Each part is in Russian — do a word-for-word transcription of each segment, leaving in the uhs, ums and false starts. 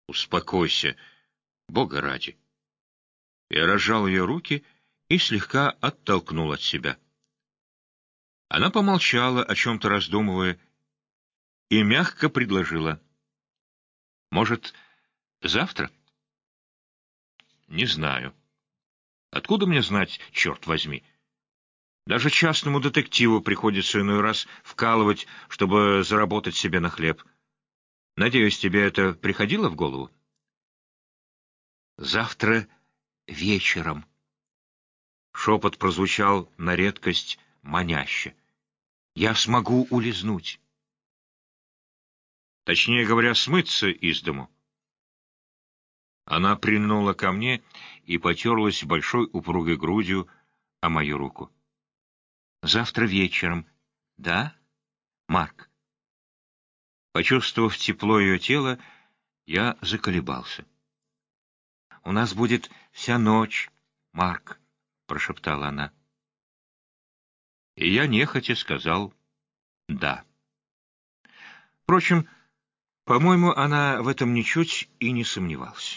Успокойся, Бога ради. Я разжал ее руки и слегка оттолкнул от себя. Она помолчала, о чем-то раздумывая, и мягко предложила. Может, завтра? Не знаю. Откуда мне знать, черт возьми? Даже частному детективу приходится иной раз вкалывать, чтобы заработать себе на хлеб. Надеюсь, тебе это приходило в голову? Завтра вечером. Шепот прозвучал на редкость маняще. Я смогу улизнуть. Точнее говоря, смыться из дому. Она прильнула ко мне и потерлась большой упругой грудью о мою руку. Завтра вечером. Да, Марк? Почувствовав тепло ее тела, я заколебался. — У нас будет вся ночь, Марк, — прошептала она. И я нехотя сказал «да». Впрочем, по-моему, она в этом ничуть и не сомневалась.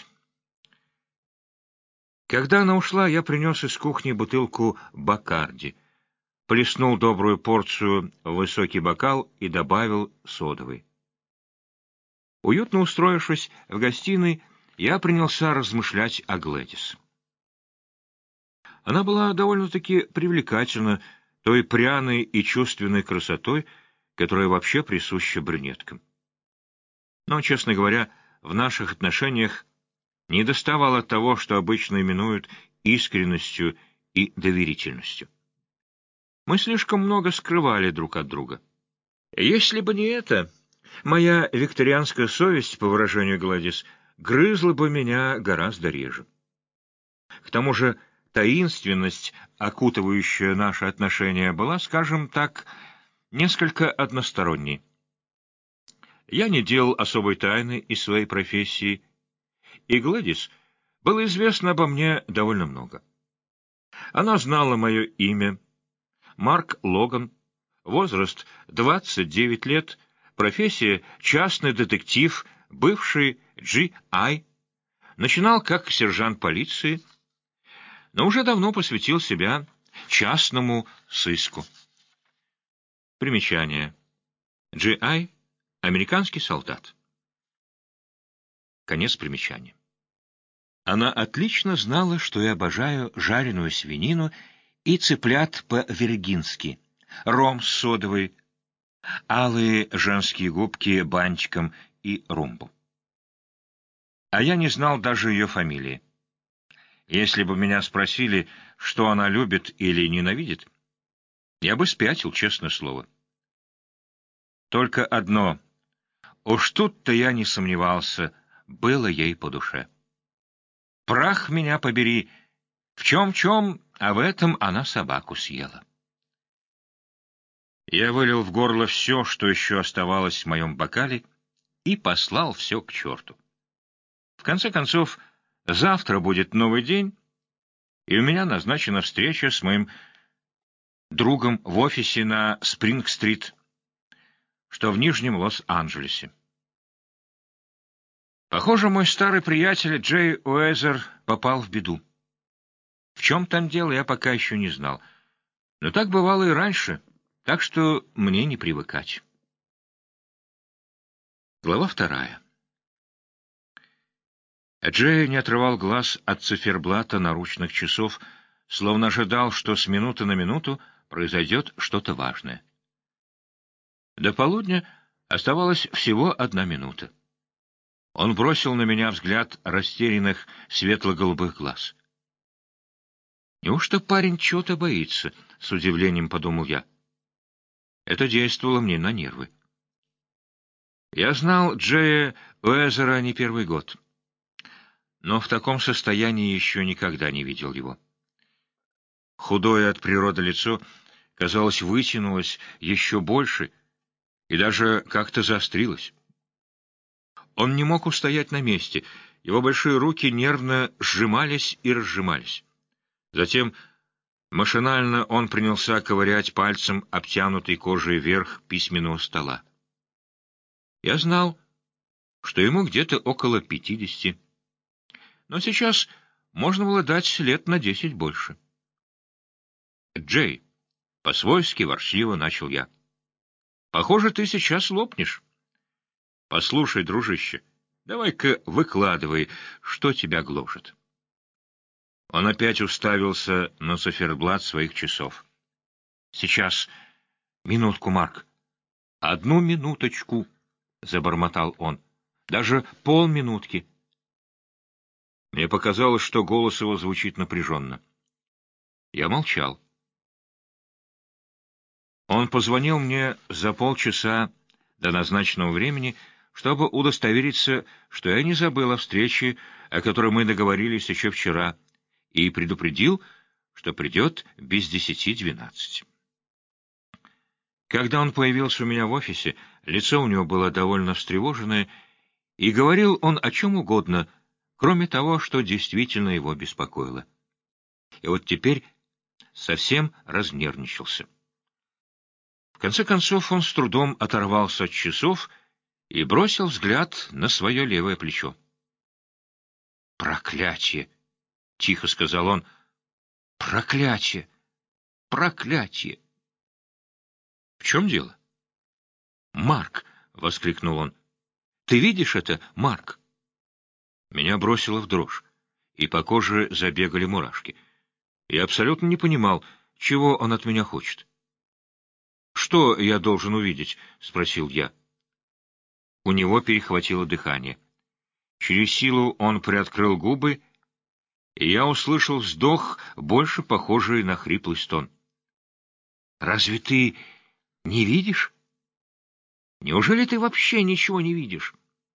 Когда она ушла, я принес из кухни бутылку Бакарди, плеснул добрую порцию в высокий бокал и добавил содовой. Уютно устроившись в гостиной, я принялся размышлять о Глэдис. Она была довольно-таки привлекательна той пряной и чувственной красотой, которая вообще присуща брюнеткам. Но, честно говоря, в наших отношениях недоставало того, что обычно именуют искренностью и доверительностью. Мы слишком много скрывали друг от друга. Если бы не это, моя викторианская совесть, по выражению Гладис, грызла бы меня гораздо реже. К тому же таинственность, окутывающая наши отношения, была, скажем так, несколько односторонней. Я не делал особой тайны из своей профессии, и Гладис было известно обо мне довольно много. Она знала мое имя, Марк Логан, возраст двадцать девять лет, профессия частный детектив, бывший джи ай, начинал как сержант полиции, но уже давно посвятил себя частному сыску. Примечание. джи ай — американский солдат. Конец примечания. Она отлично знала, что я обожаю жареную свинину и цыплят по-виргински, ром с содовой, алые женские губки бантиком и румбу. А я не знал даже ее фамилии. Если бы меня спросили, что она любит или ненавидит, я бы спятил, честное слово. Только одно, уж тут-то я не сомневался, было ей по душе. Прах меня побери, в чем-чем, а в этом она собаку съела. Я вылил в горло все, что еще оставалось в моем бокале, и послал все к черту. В конце концов, завтра будет новый день, и у меня назначена встреча с моим другом в офисе на Спринг-стрит, что в Нижнем Лос-Анджелесе. Похоже, мой старый приятель Джей Уэзер попал в беду. В чем там дело, я пока еще не знал. Но так бывало и раньше, так что мне не привыкать. Глава вторая. Джей не отрывал глаз от циферблата наручных часов, словно ожидал, что с минуты на минуту произойдет что-то важное. До полудня оставалась всего одна минута. Он бросил на меня взгляд растерянных светло-голубых глаз. «Неужто парень чего-то боится?» — с удивлением подумал я. Это действовало мне на нервы. Я знал Джея Уэзера не первый год, но в таком состоянии еще никогда не видел его. Худое от природы лицо, казалось, вытянулось еще больше и даже как-то заострилось. Он не мог устоять на месте, его большие руки нервно сжимались и разжимались. Затем машинально он принялся ковырять пальцем обтянутый кожей верх письменного стола. Я знал, что ему где-то около пятидесяти. Но сейчас можно было дать лет на десять больше. «Джей», — по-свойски ворчливо начал я, — «похоже, ты сейчас лопнешь. Послушай, дружище, давай-ка выкладывай, что тебя гложет». Он опять уставился на циферблат своих часов. «Сейчас. Минутку, Марк. Одну минуточку», — забормотал он. «Даже полминутки». Мне показалось, что голос его звучит напряженно. Я молчал. Он позвонил мне за полчаса до назначенного времени, чтобы удостовериться, что я не забыл о встрече, о которой мы договорились еще вчера, и предупредил, что придет без десяти двенадцать. Когда он появился у меня в офисе, лицо у него было довольно встревоженное, и говорил он о чем угодно, кроме того, что действительно его беспокоило. И вот теперь совсем разнервничался. В конце концов он с трудом оторвался от часов и бросил взгляд на свое левое плечо. «Проклятие!» — тихо сказал он. «Проклятие! Проклятие!» «В чем дело?» «Марк!» — воскликнул он. «Ты видишь это, Марк?» Меня бросило в дрожь, и по коже забегали мурашки. Я абсолютно не понимал, чего он от меня хочет. «Что я должен увидеть?» — спросил я. У него перехватило дыхание. Через силу он приоткрыл губы, и я услышал вздох, больше похожий на хриплый стон. «Разве ты не видишь? Неужели ты вообще ничего не видишь?»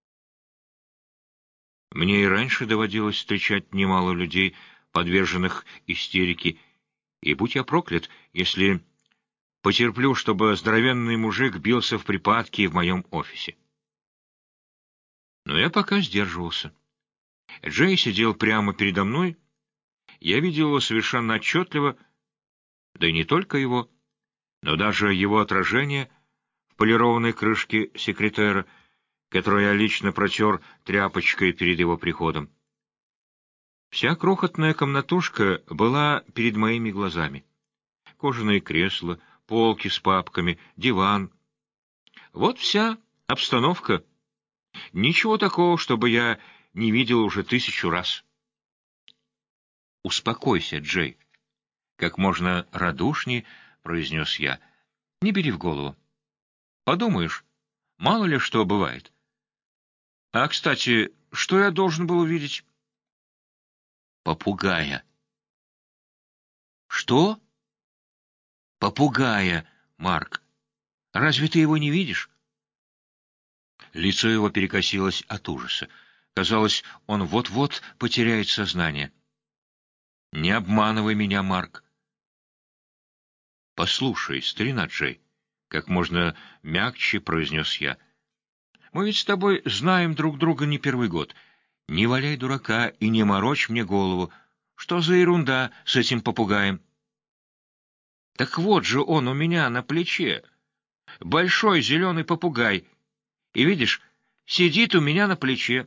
Мне и раньше доводилось встречать немало людей, подверженных истерике, и будь я проклят, если потерплю, чтобы здоровенный мужик бился в припадке в моем офисе. Но я пока сдерживался. Джей сидел прямо передо мной, я видел его совершенно отчетливо, да и не только его, но даже его отражение в полированной крышке секретера, которую я лично протер тряпочкой перед его приходом. Вся крохотная комнатушка была перед моими глазами. Кожаные кресла, полки с папками, диван. Вот вся обстановка. Ничего такого, чтобы я не видел уже тысячу раз. «Успокойся, Джей», — как можно радушнее произнес я. «Не бери в голову. Подумаешь, мало ли что бывает. А, кстати, что я должен был увидеть?» «Попугая». «Что?» «Попугая, Марк. Разве ты его не видишь?» Лицо его перекосилось от ужаса. Казалось, он вот-вот потеряет сознание. «Не обманывай меня, Марк». «Послушай, старина Джей», — как можно мягче произнес я, — «мы ведь с тобой знаем друг друга не первый год. Не валяй дурака и не морочь мне голову. Что за ерунда с этим попугаем?» «Так вот же он у меня на плече. Большой зеленый попугай. И, видишь, сидит у меня на плече».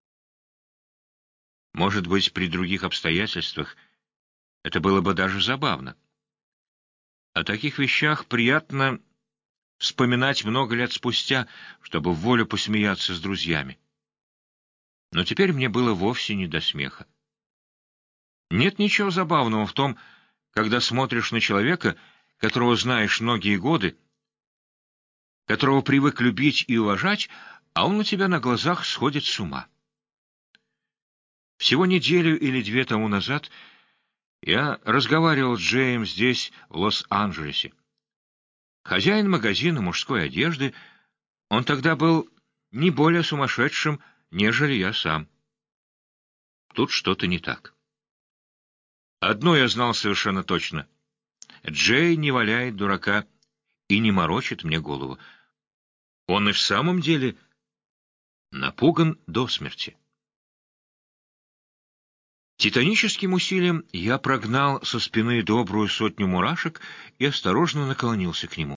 Может быть, при других обстоятельствах это было бы даже забавно. О таких вещах приятно вспоминать много лет спустя, чтобы в волю посмеяться с друзьями. Но теперь мне было вовсе не до смеха. Нет ничего забавного в том, когда смотришь на человека, которого знаешь многие годы, которого привык любить и уважать, а он у тебя на глазах сходит с ума. Всего неделю или две тому назад я разговаривал с Джеем здесь, в Лос-Анджелесе. Хозяин магазина мужской одежды, он тогда был не более сумасшедшим, нежели я сам. Тут что-то не так. Одно я знал совершенно точно. Джей не валяет дурака и не морочит мне голову. Он и в самом деле напуган до смерти. Титаническим усилием я прогнал со спины добрую сотню мурашек и осторожно наклонился к нему.